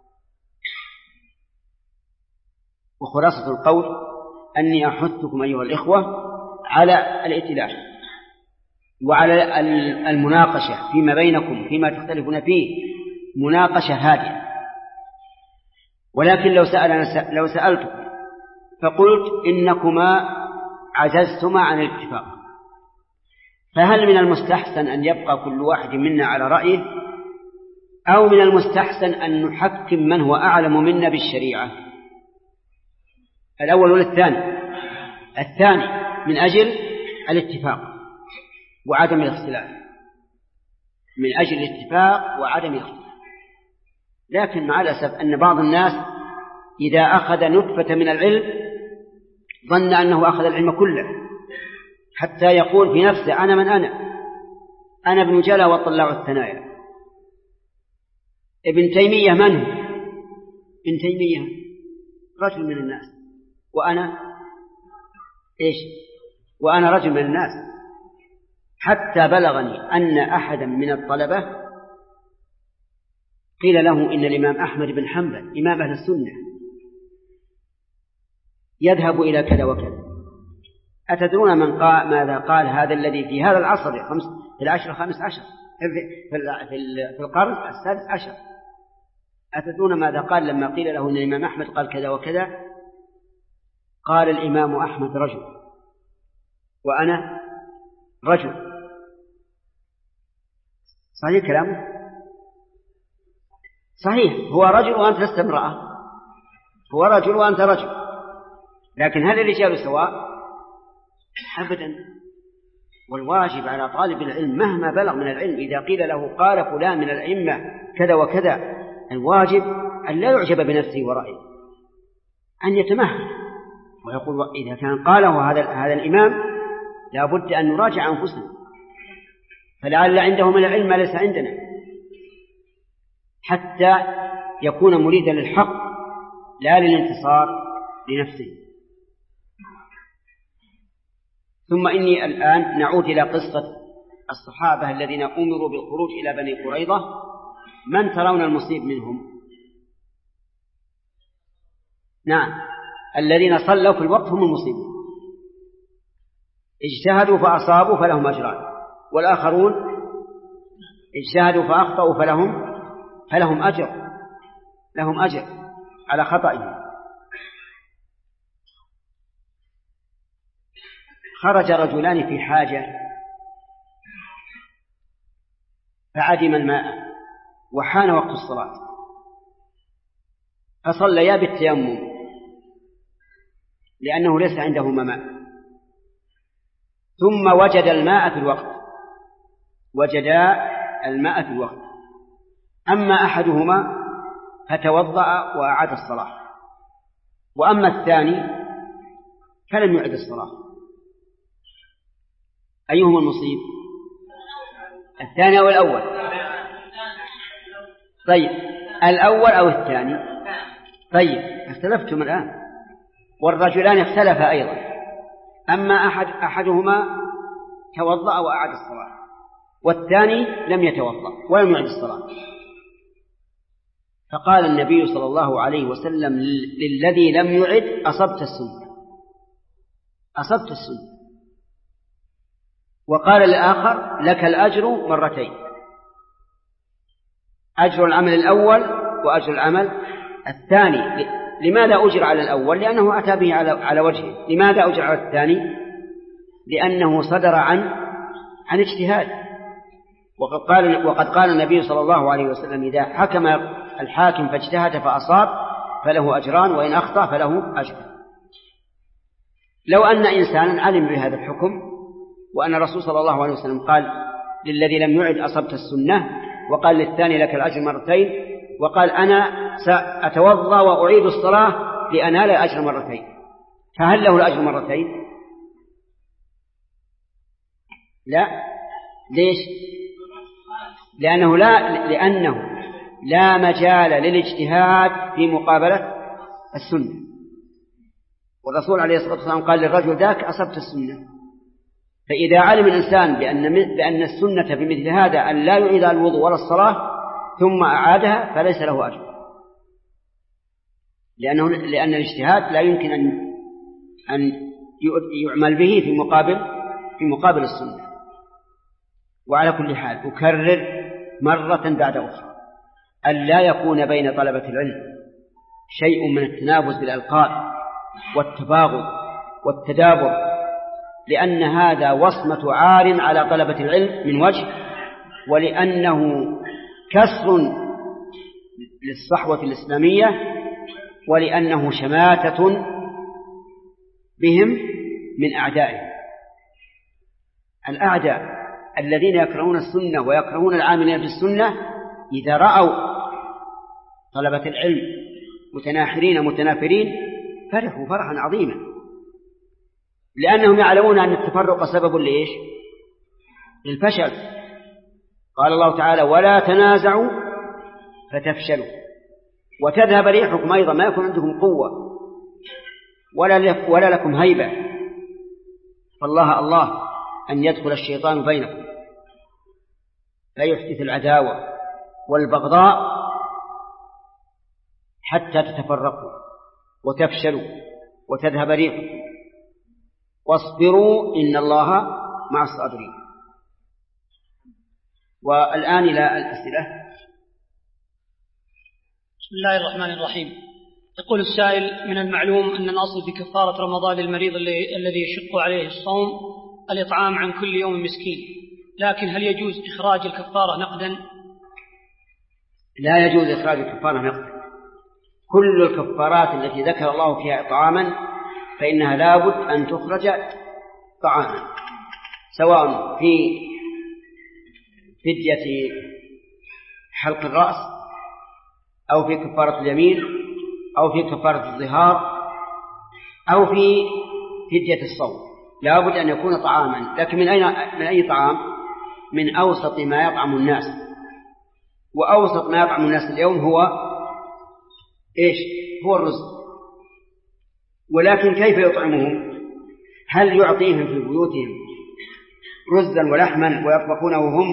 وخلاصة القول أني أحثكم أيها الإخوة على الائتلاف وعلى المناقشة فيما بينكم فيما تختلفون فيه، مناقشة هادئة. ولكن لو سأل لو سألتكم فقلت إنكما عجزتما عن الاتفاق، فهل من المستحسن أن يبقى كل واحد منا على رأيه، أو من المستحسن أن نحكم من هو أعلم منا بالشريعة؟ الأول ولا الثاني؟ الثاني، من أجل الاتفاق وعدم الاختلاف، من أجل الاتفاق وعدم الاختلاف. لكن مع الأسف أن بعض الناس إذا أخذ نطفة من العلم ظن أنه أخذ العلم كله، حتى يقول في نفسه أنا من أنا أنا ابن جلا وطلع الثنايا. ابن تيمية من هو؟ ابن تيمية رجل من الناس، وأنا إيش؟ وأنا رجل من الناس. حتى بلغني أن أحدا من الطلبة قيل له إن الإمام أحمد بن حنبل إمام أهل السنة يذهب إلى كذا وكذا. أتدرون من قال ماذا قال هذا الذي في هذا العصر في العشر الخامس عشر في القرن السادس عشر؟ أتدرون ماذا قال لما قيل له إن الإمام أحمد قال كذا وكذا؟ قال الإمام أحمد رجل وأنا رجل. صحيح كلامه؟ صحيح، هو رجل وأنت لست امرأة، هو رجل وأنت رجل، لكن هل الرجال سواء؟ أبدا. والواجب على طالب العلم مهما بلغ من العلم إذا قيل له قال فلان من الأئمة كذا وكذا، الواجب أن لا يعجب بنفسه ورأيه، أن يتمهل ويقول إذا كان قاله هذا هذا الإمام لا بد أن نراجع أنفسنا، فلعل عنده من العلم ما ليس عندنا، حتى يكون مريدا للحق لا للانتصار لنفسه. ثم إني الآن نعود إلى قصة الصحابة الذين أمروا بالخروج إلى بني قريظة. من ترون المصيب منهم؟ نعم، الذين صلوا في الوقت هم المصيبون، اجتهدوا فأصابوا فلهم أجران، والآخرون اجتهدوا فأخطأوا فلهم فلهم أجر لهم أجر على خطئهم. خرج رجلان في حاجة فعدم الماء وحان وقت الصلاة، فصليا بالتيمم لأنه ليس عندهما ماء، ثم وجد الماء في الوقت وجدا الماء في الوقت. أما أحدهما فتوضأ وأعاد الصلاة، وأما الثاني فلم يعد الصلاة. أيهما المصيب؟ الثاني أو الأول؟ طيب، الأول أو الثاني؟ طيب، اختلفتم الآن، والرجلان اختلفا أيضا. أما أحد أحدهما توضأ وأعاد الصلاة، والثاني لم يتوضأ ولم يعد الصلاة. فقال النبي صلى الله عليه وسلم للذي لم يعد أصبت السنة، أصبت السنة. وقال للآخر لك الأجر مرتين، أجر العمل الأول وأجر العمل الثاني. لماذا أجر على الأول؟ لأنه أتى به على وجهه. لماذا أجر على الثاني؟ لأنه صدر عن عن اجتهاد. وقد قال وقد قال النبي صلى الله عليه وسلم إذا حكم الحاكم فاجتهد فأصاب فله أجران وإن أخطأ فله أجر. لو أن إنسانا علم بهذا الحكم وأن الرسول صلى الله عليه وسلم قال للذي لم يعد أصبت السنة، وقال للثاني لك الأجر مرتين، وقال أنا سأتوضأ وأعيد الصلاة لأنال الأجر مرتين، فهل له الأجر مرتين؟ لا. ليش؟ لأنه لا لأنه لا مجال للاجتهاد في مقابلة السنة. والرسول عليه الصلاة والسلام قال للرجل ذاك أصبت السنة. فإذا علم الإنسان بأن بأن السنة بمثل هذا أن لا يعيد الوضوء ولا الصلاة ثم أعادها فليس له أجر، لأنه لأن الاجتهاد لا يمكن أن أن يعمل به في مقابل في مقابل السنة. وعلى كل حال أكرر مرة بعد أخرى أن لا يكون بين طلبة العلم شيء من التنافس بالألقاب والتباغض والتدابر، لأن هذا وصمة عار على طلبة العلم من وجه، ولأنه كسر للصحوة الإسلامية، ولأنه شماتة بهم من أعدائهم. الأعداء الذين يكرهون السنة ويكرهون العاملين في السنة إذا رأوا طلبة العلم متناحرين متنافرين فرحوا فرحا عظيما، لأنهم يعلمون أن التفرق سبب لإيش؟ للفشل. قال الله تعالى ولا تنازعوا فتفشلوا وتذهب ريحكم، أيضا ما يكون عندكم قوة ولا ولا لكم هيبة. فالله الله أن يدخل الشيطان بينكم فيحدث العداوة والبغضاء حتى تتفرقوا وتفشلوا وتذهب ريحكم، واصبروا إن الله مع الصابرين. والآن إلى الأسئلة. بسم الله الرحمن الرحيم. يقول السائل: من المعلوم أن الأصل في كفارة رمضان للمريض الذي يشق عليه الصوم الإطعام عن كل يوم مسكين، لكن هل يجوز إخراج الكفارة نقدا؟ لا يجوز إخراج الكفارة نقدا. كل الكفارات التي ذكر الله فيها إطعاما فإنها لابد أن تخرج طعاما، سواء في فدية حلق الرأس أو في كفارة اليمين أو في كفارة الظهار أو في فدية الصوم، لابد أن يكون طعاما. لكن من أين من أي طعام؟ من أوسط ما يطعم الناس، وأوسط ما يطعم الناس اليوم هو إيش؟ هو الرز. ولكن كيف يطعمهم؟ هل يعطيهم في بيوتهم رزا ولحما ويطبخونه هم،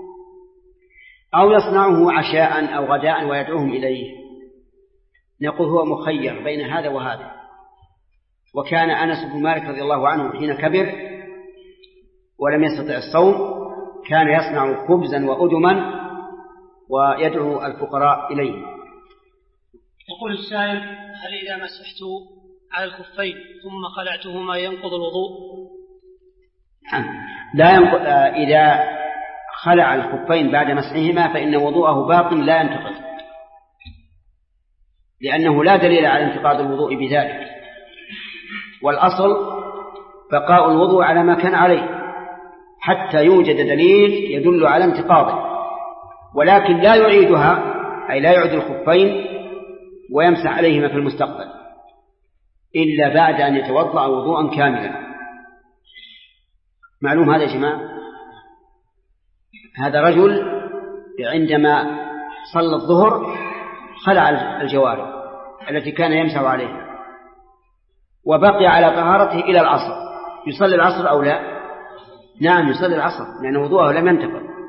أو يصنعه عشاء أو غداء ويدعوهم إليه؟ نقول هو مخير بين هذا وهذا. وكان أنس بن مالك رضي الله عنه حين كبر ولم يستطع الصوم كان يصنع خبزا وأدما ويدعو الفقراء إليه. يقول السائل: هل إذا مسحت على الخفين ثم خلعتهما ينقض الوضوء؟ لا ينقض. إذا خلع الخفين بعد مسحهما فإن وضوءه باق لا ينتقض، لأنه لا دليل على انتقاض الوضوء بذلك، والأصل بقاء الوضوء على ما كان عليه حتى يوجد دليل يدل على انتقاضه. ولكن لا يعيدها، أي لا يعيد الخفين ويمسح عليهما في المستقبل إلا بعد أن يتوضأ وضوءا كاملا. معلوم هذا يا جماعة؟ هذا رجل عندما صلى الظهر خلع الجوارب التي كان يمسح عليها وبقي على طهارته إلى العصر. يصلي العصر أو لا؟ نعم يصلي العصر، لأن وضوءه لم ينتقض.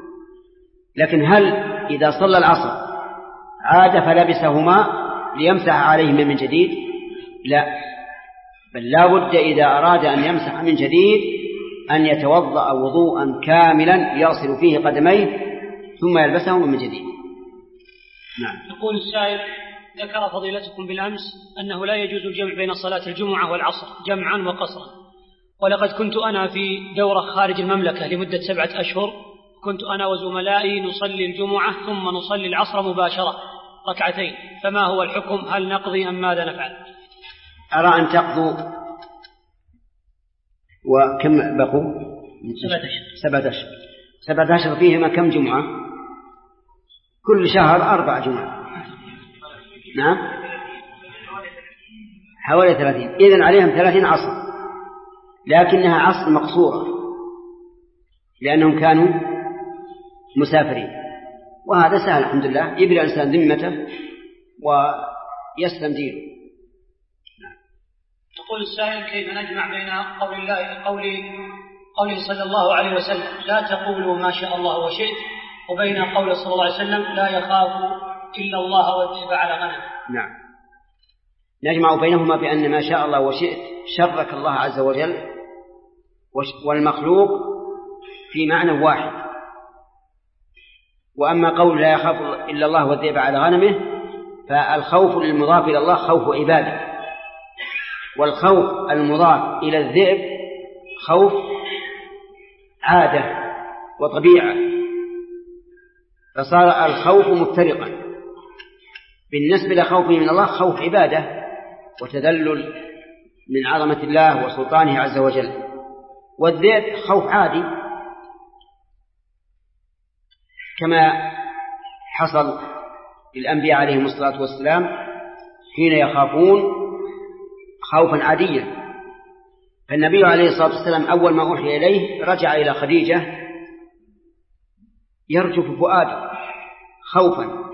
لكن هل إذا صلى العصر عاد فلبسهما ليمسح عليهما من جديد؟ لا، بل لا بد إذا أراد أن يمسح من جديد أن يتوضأ وضوءا كاملا يغسل فيه قدميه ثم يلبسهما من جديد. نعم. يقول السائل: ذكر فضيلتكم بالأمس أنه لا يجوز الجمع بين صلاة الجمعة والعصر جمعا وقصرا، ولقد كنت أنا في دورة خارج المملكة لمدة سبعة أشهر، كنت أنا وزملائي نصلي الجمعة ثم نصلي العصر مباشرة ركعتين، فما هو الحكم؟ هل نقضي أم ماذا نفعل؟ أرى أن تقضوا. وكم بقوا؟ سبعة أشهر. سبعة أشهر سبعة أشهر فيهما كم جمعة؟ كل شهر أربع جمعة. نعم، حوالي ثلاثين. إذن عليهم ثلاثين عصر، لكنها عصر مقصورة لأنهم كانوا مسافرين، وهذا سهل الحمد لله، يبرئ الإنسان ذمته ويسلم دينه. يقول السائل: كيف نجمع بين قول الله قول قوله صلى الله عليه وسلم لا تقولوا ما شاء الله وشئت، وبين قوله صلى الله عليه وسلم لا يخاف إلا الله والذئب على غنم؟ نعم، نجمع بينهما بأن ما شاء الله وشئت شرك الله عز وجل والمخلوق في معنى واحد، وأما قول لا يخاف إلا الله والذئب على غنمه فالخوف المضاف إلى الله خوف عبادة، والخوف المضاف إلى الذئب خوف عادة وطبيعة، فصار الخوف مفترقا. بالنسبة لخوفه من الله خوف عبادة وتذلل من عظمة الله وسلطانه عز وجل، والذئب خوف عادي كما حصل للأنبياء عليهم الصلاة والسلام حين يخافون خوفا عاديا. فالنبي عليه الصلاة والسلام أول ما أوحي إليه رجع إلى خديجة يرجف فؤاده خوفا،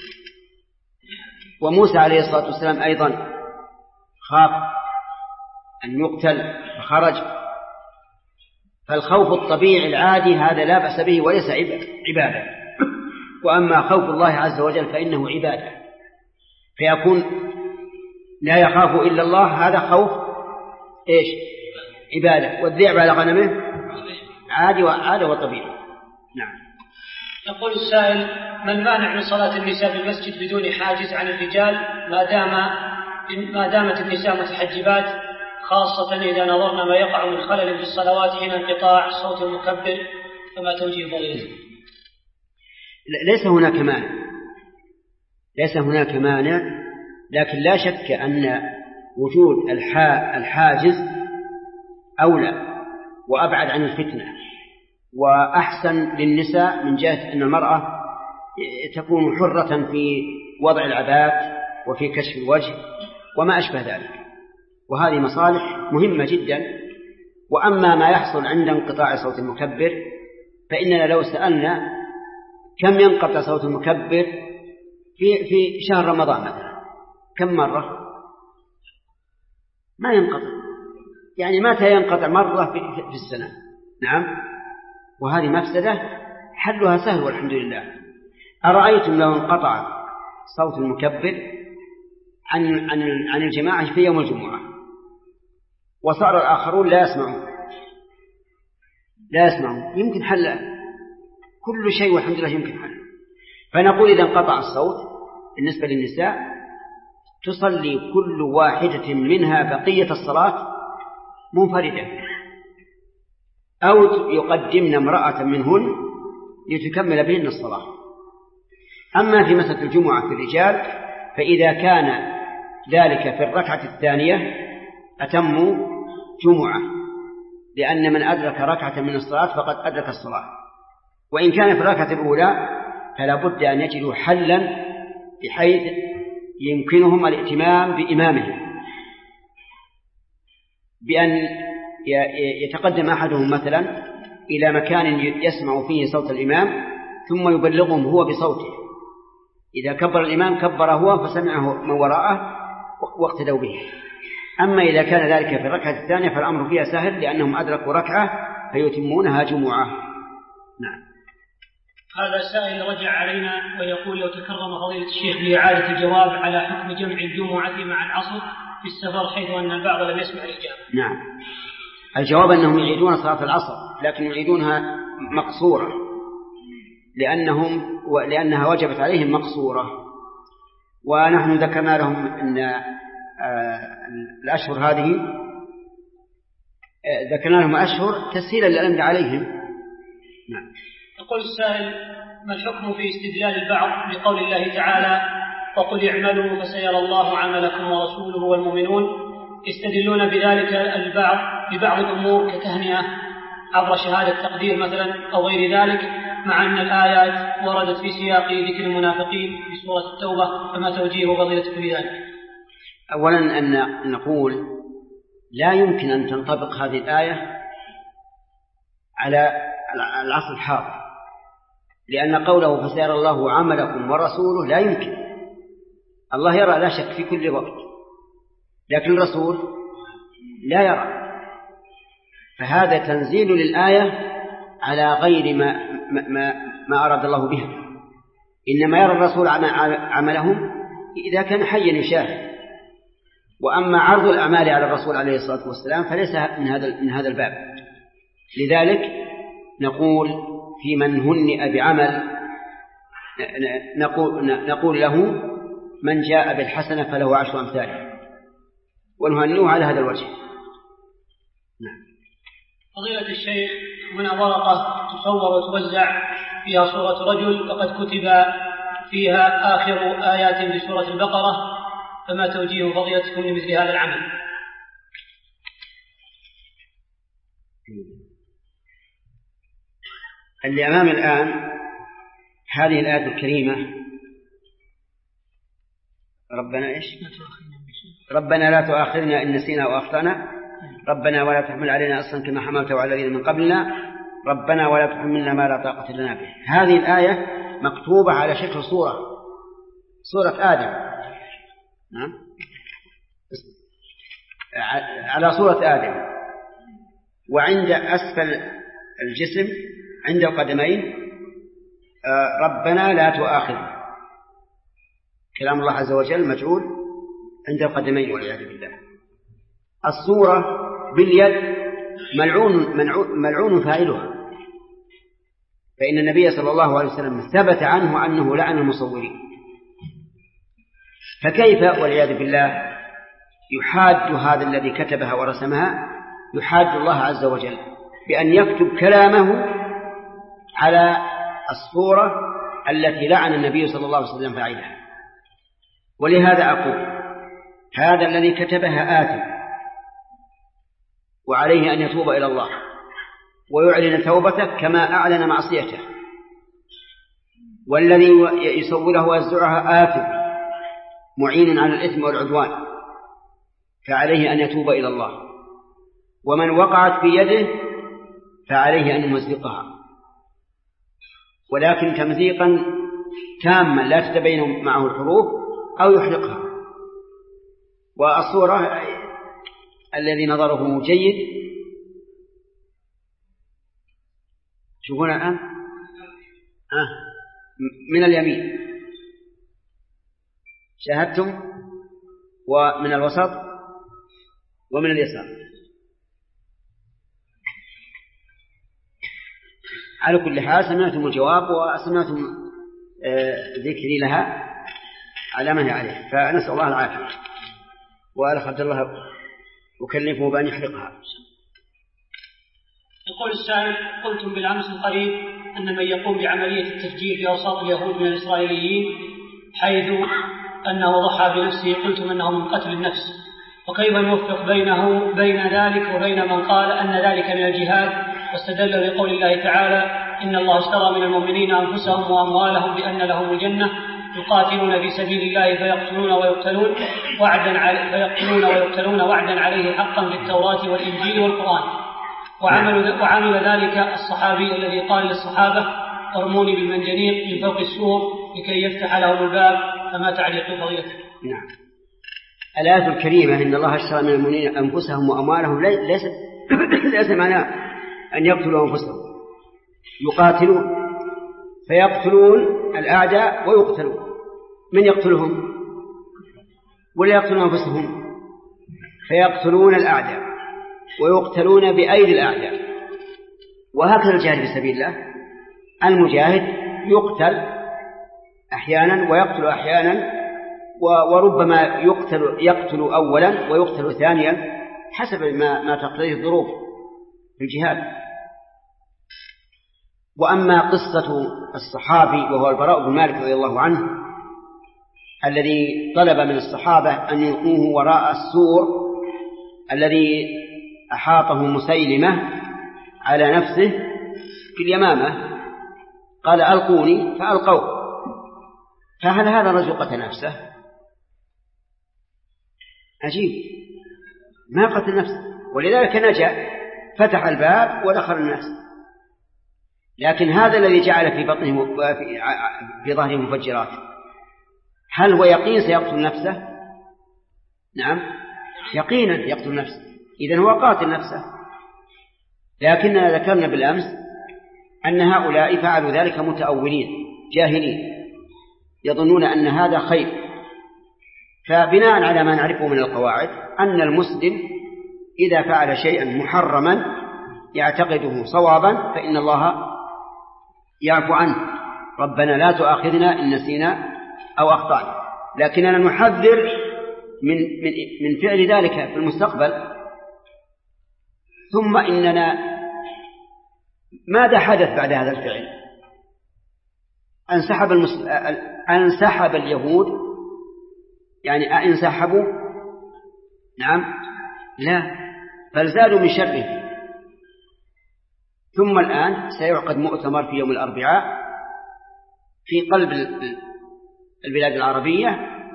وموسى عليه الصلاة والسلام أيضا خاف أن يقتل فخرج. فالخوف الطبيعي العادي هذا لا بأس به وليس عبادة، وأما خوف الله عز وجل فإنه عبادة، فيكون لا يخاف إلا الله هذا خوف إيش؟ عبادة. والذئب على غنمه عادي وعادة وطبيعي. نعم. يقول السائل: ما المانع من صلاة النساء في المسجد بدون حاجز عن الرجال ما دام ما دامت النساء متحجبات، خاصة إذا نظرنا ما يقع من خلل في الصلوات حين انقطاع صوت المكبر؟ فما توجيه فضيلته؟ ليس هناك مانع، ليس هناك مانع، لكن لا شك أن وجود الحاجز أولى وأبعد عن الفتنة وأحسن للنساء من جهة أن المرأة تكون حرة في وضع العبات وفي كشف الوجه وما أشبه ذلك، وهذه مصالح مهمة جدا. وأما ما يحصل عند انقطاع صوت المكبر فإننا لو سألنا كم ينقطع صوت المكبر في في شهر رمضان مثلا كم مرة؟ ما ينقطع، يعني متى ينقطع؟ مرة في, في السنة. نعم، وهذه مفسدة حلها سهل والحمد لله. أرأيتم لو انقطع صوت المكبر عن عن عن الجماعة في يوم الجمعة وصار الآخرون لا يسمعون لا يسمعون يمكن حل كل شيء والحمد لله يمكن حل. فنقول إذا انقطع الصوت بالنسبة للنساء تصلي كل واحدة منها بقية الصلاة منفردة، أو يقدمن امرأة منهن لتكمل بهن الصلاة. أما في مسألة الجمعة في الرجال فإذا كان ذلك في الركعة الثانية أتموا جمعة، لأن من أدرك ركعة من الصلاة فقد أدرك الصلاة، وإن كان في الركعة الأولى فلا بد أن يجدوا حلا بحيث يمكنهم الائتمام بإمامهم، بأن يتقدم أحدهم مثلا إلى مكان يسمع فيه صوت الإمام ثم يبلغهم هو بصوته، إذا كبر الإمام كبر هو فسمعه من وراءه واقتدوا به. أما إذا كان ذلك في الركعة الثانية فالأمر فيها سهل لأنهم أدركوا ركعة فيتمونها جمعة. نعم. هذا سائل رجع علينا ويقول لو تكرم فضيلة الشيخ بإعادة الجواب على حكم جمع الجمعة مع العصر في السفر حيث أن البعض لم يسمع الإجابة. نعم، الجواب أنهم يعيدون صلاة العصر لكن يعيدونها مقصورة لأنهم لأنها وجبت عليهم مقصورة، ونحن ذكرنا لهم أن الأشهر هذه ذكرنا لهم أشهر تسهيلا للأمر عليهم. نعم. يقول السائل: ما الحكم في استدلال البعض بقول الله تعالى: وقل اعملوا فسيرى الله عملكم ورسوله والمؤمنون، يستدلون بذلك البعض ببعض الأمور كتهنئة عبر شهادة تقدير مثلا أو غير ذلك، مع أن الآيات وردت في سياق ذكر المنافقين في سورة التوبة، فما توجيه فضيلتكم لذلك؟ أولا أن نقول لا يمكن أن تنطبق هذه الآية على العصر الحاضر، لأن قوله فسيرى الله عملكم ورسوله لا يمكن. الله يرى لا شك في كل وقت، لكن الرسول لا يرى، فهذا تنزيل للآية على غير ما, ما, ما أراد الله بها. إنما يرى الرسول عملهم إذا كان حيا يشاهد، وأما عرض الأعمال على الرسول عليه الصلاة والسلام فليس من هذا من هذا الباب. لذلك نقول في من هنئ بعمل نقول, نقول له من جاء بالحسنة فله عشر أمثالها، ونهنئه على هذا الوجه. نعم. فضيلة الشيخ، هنا ورقة تصور وتوزع فيها صورة رجل وقد كتب فيها آخر آيات بسورة البقرة، فما توجيه فضيلتكم لمثل هذا العمل؟ اللي أمام الآن هذه الآية الكريمة: ربنا إيش؟ ربنا لا تؤاخذنا إن نسينا وأخطأنا، ربنا ولا تحمل علينا أصلا كما حملته على الذين من قبلنا، ربنا ولا تحملنا ما لا طاقة لنا به. هذه الآية مكتوبة على شكل صورة صورة آدم، نعم، على صورة آدم، وعند أسفل الجسم عند القدمين ربنا لا تؤاخذنا، كلام الله عز وجل مجعول عند القدمين والعياذ بالله. الصورة باليد ملعون, ملعون فاعلها، فإن النبي صلى الله عليه وسلم ثبت عنه أنه لعن المصورين، فكيف والعياذ بالله يحاج هذا الذي كتبها ورسمها، يحاج الله عز وجل بأن يكتب كلامه على الصورة التي لعن النبي صلى الله عليه وسلم فاعلها. ولهذا أقول هذا الذي كتبها آثم، وعليه أن يتوب إلى الله ويعلن توبته كما أعلن معصيته، والذي يسوله ويزرعها آثم معين على الإثم والعدوان، فعليه أن يتوب إلى الله. ومن وقعت في يده فعليه أن يمزقها، ولكن تمزيقا تاما لا تتبين معه الحروف، أو يحرقها. والصورة الذي نظره جيد شوفون الآن آه. من اليمين شاهدتم، ومن الوسط، ومن اليسار. على كل حال سمعتم الجواب وسمعتم ذكري لها على ما هي عليه، فنسأل الله العافية، وألخ عبد الله وكلفه بأن يحرقها. يقول السائل: قلتم بالأمس القريب أن من يقوم بعملية التفجير في أوساط اليهود من الإسرائيليين حيث أنه ضحى بنفسه، قلتم أنه من قتل النفس، وكيف نوفق بينه بين ذلك وبين من قال أن ذلك من الجهاد، واستدل بقول الله تعالى: إن الله اشترى من المؤمنين أنفسهم وأموالهم بأن لهم الجنة يقاتلون في سبيل الله فيقتلون ويقتلون وعدا عليه فيقتلون ويقتلون وعدا عليه حقا في التوراة والإنجيل والقرآن. وعمل وعمل ذلك الصحابي الذي قال للصحابة: ارموني بالمنجنيق من فوق السور لكي يفتح لهم الباب، فما تعليق فضيلته؟ نعم. الآية الكريمة إن الله اشترى من المؤمنين أنفسهم وأموالهم ليس ليس معناه أن يقتلوا أنفسهم، يقاتلون فيقتلون الأعداء ويقتلون. من يقتلهم؟ ولا يقتلون أنفسهم؟ فيقتلون الأعداء ويقتلون بأيدي الأعداء. وهكذا الجهاد في سبيل الله، المجاهد يقتل أحيانا ويقتل أحيانا، وربما يقتل يقتل أولا ويقتل ثانيا حسب ما, ما تقتضيه الظروف في الجهاد. وأما قصة الصحابي وهو البراء بن مالك رضي الله عنه الذي طلب من الصحابة أن يلقوه وراء السور الذي أحاطه مسيلمة على نفسه في اليمامة، قال ألقوني فألقوه. فهل هذا الرجل قتل نفسه؟ عجيب، ما قتل نفسه، ولذلك نجا، فتح الباب ودخل الناس. لكن هذا الذي جعل في بطنه في ظهره مفجرات، هل هو يقين سيقتل نفسه؟ نعم يقينا يقتل نفسه، إذن هو قاتل نفسه. لكننا ذكرنا بالأمس أن هؤلاء فعلوا ذلك متأولين جاهلين يظنون أن هذا خير. فبناء على ما نعرفه من القواعد أن المسلم إذا فعل شيئا محرما يعتقده صوابا فإن الله يعفو عنه. ربنا لا تؤاخذنا إن نسينا أو أخطأنا، لكننا نحذر من, من, من فعل ذلك في المستقبل. ثم إننا ماذا حدث بعد هذا الفعل؟ انسحب, المسل... انسحب اليهود، يعني انسحبوا؟ نعم لا، بل زادوا من شره. ثم الآن سيعقد مؤتمر في يوم الأربعاء في قلب البلاد العربية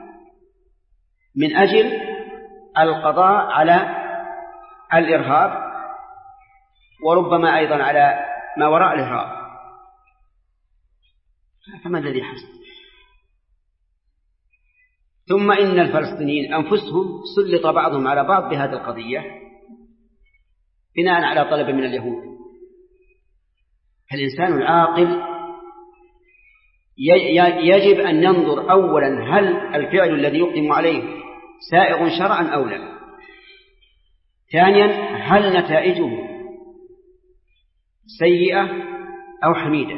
من أجل القضاء على الإرهاب، وربما أيضا على ما وراء الإرهاب. فما الذي حصل؟ ثم إن الفلسطينيين أنفسهم سلط بعضهم على بعض بهذه القضية بناء على طلب من اليهود. الإنسان العاقل يجب أن ينظر أولا هل الفعل الذي يقدم عليه سائغ شرعا أو لا. ثانيا هل نتائجه سيئة أو حميدة.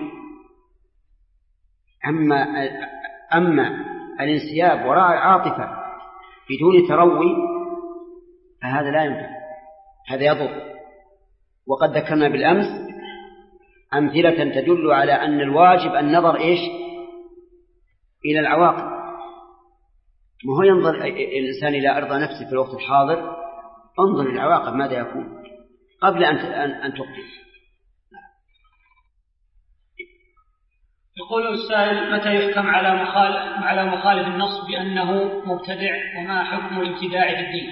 أما, أما الانسياب وراء العاطفة بدون تروي فهذا لا ينفع، هذا يضر. وقد ذكرنا بالأمس أمثلة تدل على أن الواجب النظر إيش؟ إلى العواقب. ما هو ينظر الإنسان إلى أرض نفسه في الوقت الحاضر، انظر إلى العواقب ماذا يكون قبل أن أن تقدم. يقول السائل: متى يحكم على مخالف على مخالف النص بأنه مبتدع، وما حكم الابتداع في الدين؟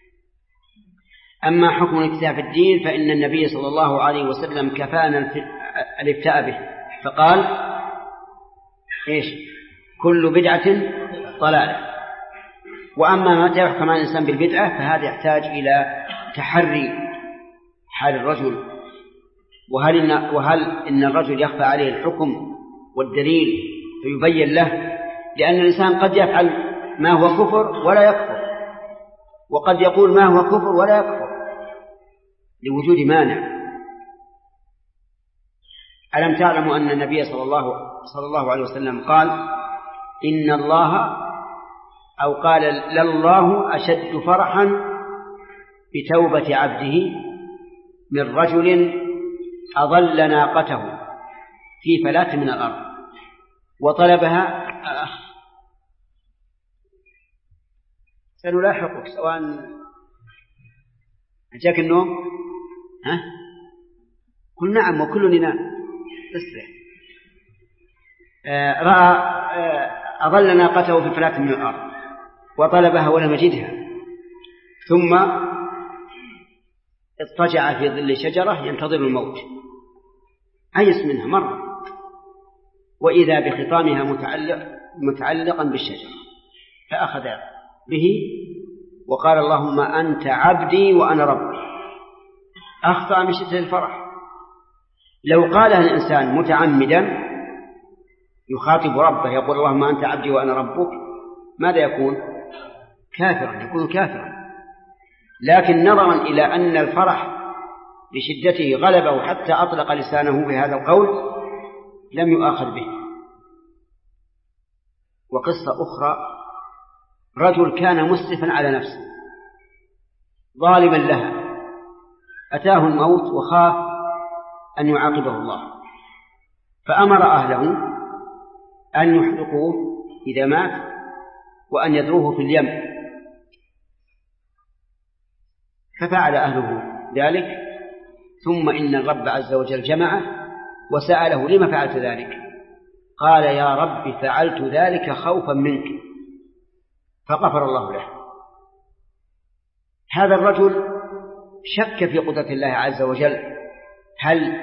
أما حكم الابتداع في الدين فإن النبي صلى الله عليه وسلم كفانا الابتداء به، فقال إيش؟ كل بدعة ضلالة. وأما متى يحكم على الإنسان بالبدعة فهذا يحتاج إلى تحري حال الرجل، وهل إن, وهل إن الرجل يخفى عليه الحكم والدليل فيبين له، لأن الإنسان قد يفعل ما هو كفر ولا يكفر، وقد يقول ما هو كفر ولا يكفر لوجود مانع. ألم تعلموا أن النبي صلى الله, صلى الله عليه وسلم قال: إن الله أو قال لله أشد فرحا بتوبة عبده من رجل أضل ناقته في فلاة من الأرض وطلبها. سنلاحقك سواء أجاك النوم، ها؟ قل نعم وكل ينام. اسرع. آه رأى آه أضل ناقته في فلاة من الأرض وطلبها ولم يجدها، ثم اضطجع في ظل شجرة ينتظر الموت، أيس منها مرة، وإذا بخطامها متعلق متعلقا بالشجرة، فأخذ به وقال: اللهم أنت عبدي وأنا ربي. أخطأ من شدة الفرح. لو قالها الإنسان متعمدا يخاطب ربه يقول اللهم أنت عبدي وأنا ربك، ماذا يكون؟ كافرا، يكون كافرا. لكن نظرا إلى أن الفرح بشدته غلبه حتى أطلق لسانه بهذا القول لم يؤاخذ به. وقصة أخرى، رجل كان مسرفا على نفسه ظالما لها، أتاه الموت وخاف أن يعاقبه الله، فأمر أهله أن يحرقوه إذا مات وأن يدروه في اليم، ففعل أهله ذلك. ثم إن الرب عز وجل جمعه وسأله لما فعلت ذلك؟ قال يا رب فعلت ذلك خوفا منك، فغفر الله له. هذا الرجل شك في قدرة الله عز وجل، هل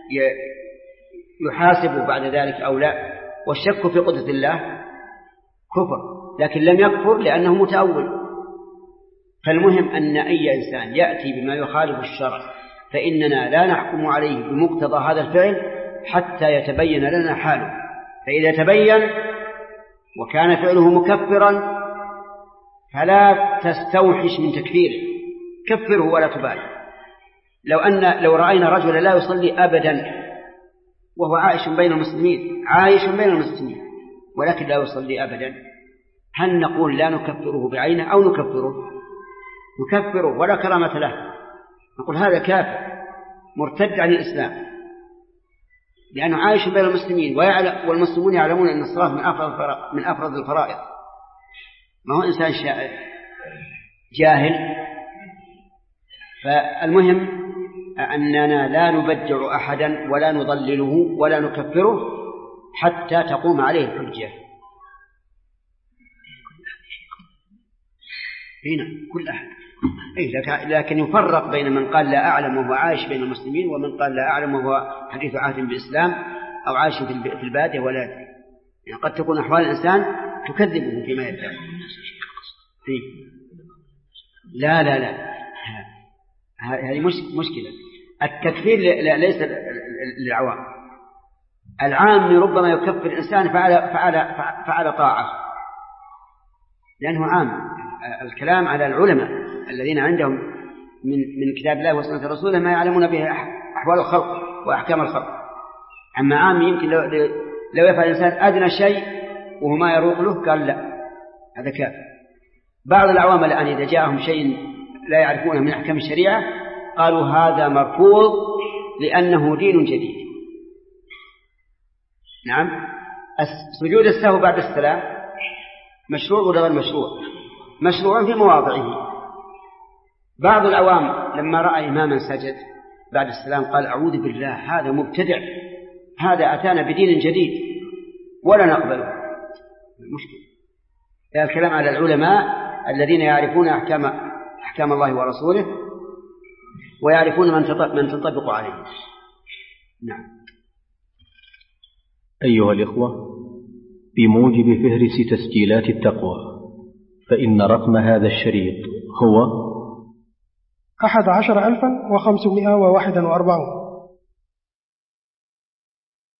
يحاسب بعد ذلك أو لا، والشك في قدرة الله كفر، لكن لم يكفر لأنه متأول. فالمهم أن أي إنسان يأتي بما يخالف الشرع فإننا لا نحكم عليه بمقتضى هذا الفعل حتى يتبين لنا حاله، فإذا تبين وكان فعله مكفرا فلا تستوحش من تكفيره، كفره ولا تبالي. لو أن لو رأينا رجلا لا يصلي أبدا وهو عايش بين المسلمين عايش بين المسلمين ولكن لا يصلي أبدا، هل نقول لا نكفره بعينه أو نكفره؟ نكفره ولا كرامة له، نقول هذا كافر مرتد عن الإسلام لأنه عايش بين المسلمين والمسلمون يعلمون أن الصلاة من أفرض من أفرض الفرائض، ما هو إنسان جاهل. فالمهم أننا لا نبدع أحدا ولا نضلله ولا نكفره حتى تقوم عليه الحجة. هنا كل أحد، لكن يفرق بين من قال لا أعلم وهو عايش بين المسلمين ومن قال لا أعلم وهو حديث عهد بالإسلام أو عايش في البادية ولا يدري. يعني قد تكون أحوال الإنسان تكذبه فيما يدعي. لا لا لا هذه مشكلة. التكفير ليس للعوام، العام ربما يكفر الإنسان فعل, فعل, فعل طاعة لأنه عام. الكلام على العلماء الذين عندهم من من كتاب الله وسنة رسوله ما يعلمون به أحوال الخلق وأحكام الخلق. أما عام يمكن لو, لو يفعل الإنسان أدنى شيء وهو ما يروق له قال لا هذا كافر. بعض العوام الآن إذا جاءهم شيء لا يعرفونه من أحكام الشريعة قالوا هذا مرفوض لأنه دين جديد. نعم، سجود السهو بعد السلام مشروع ولا غير مشروع؟ مشروع في مواضعه. بعض العوام لما رأى إماما سجد بعد السلام قال أعوذ بالله هذا مبتدع، هذا أتانا بدين جديد ولا نقبله. المشكلة الكلام على العلماء الذين يعرفون أحكام أحكام الله ورسوله ويعرفون من تنطبق عليه. نعم. أيها الإخوة، بموجب فهرس تسجيلات التقوى فإن رقم هذا الشريط هو أحد عشر ألفا وخمسمائة وواحد وأربعون.